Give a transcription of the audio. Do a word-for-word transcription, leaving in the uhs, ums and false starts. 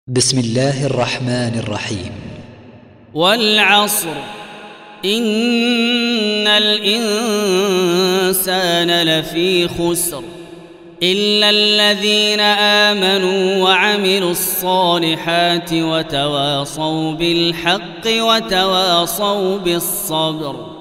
بسم الله الرحمن الرحيم. والعصر إن الإنسان لفي خسر إلا الذين آمنوا وعملوا الصالحات وتواصوا بالحق وتواصوا بالصبر.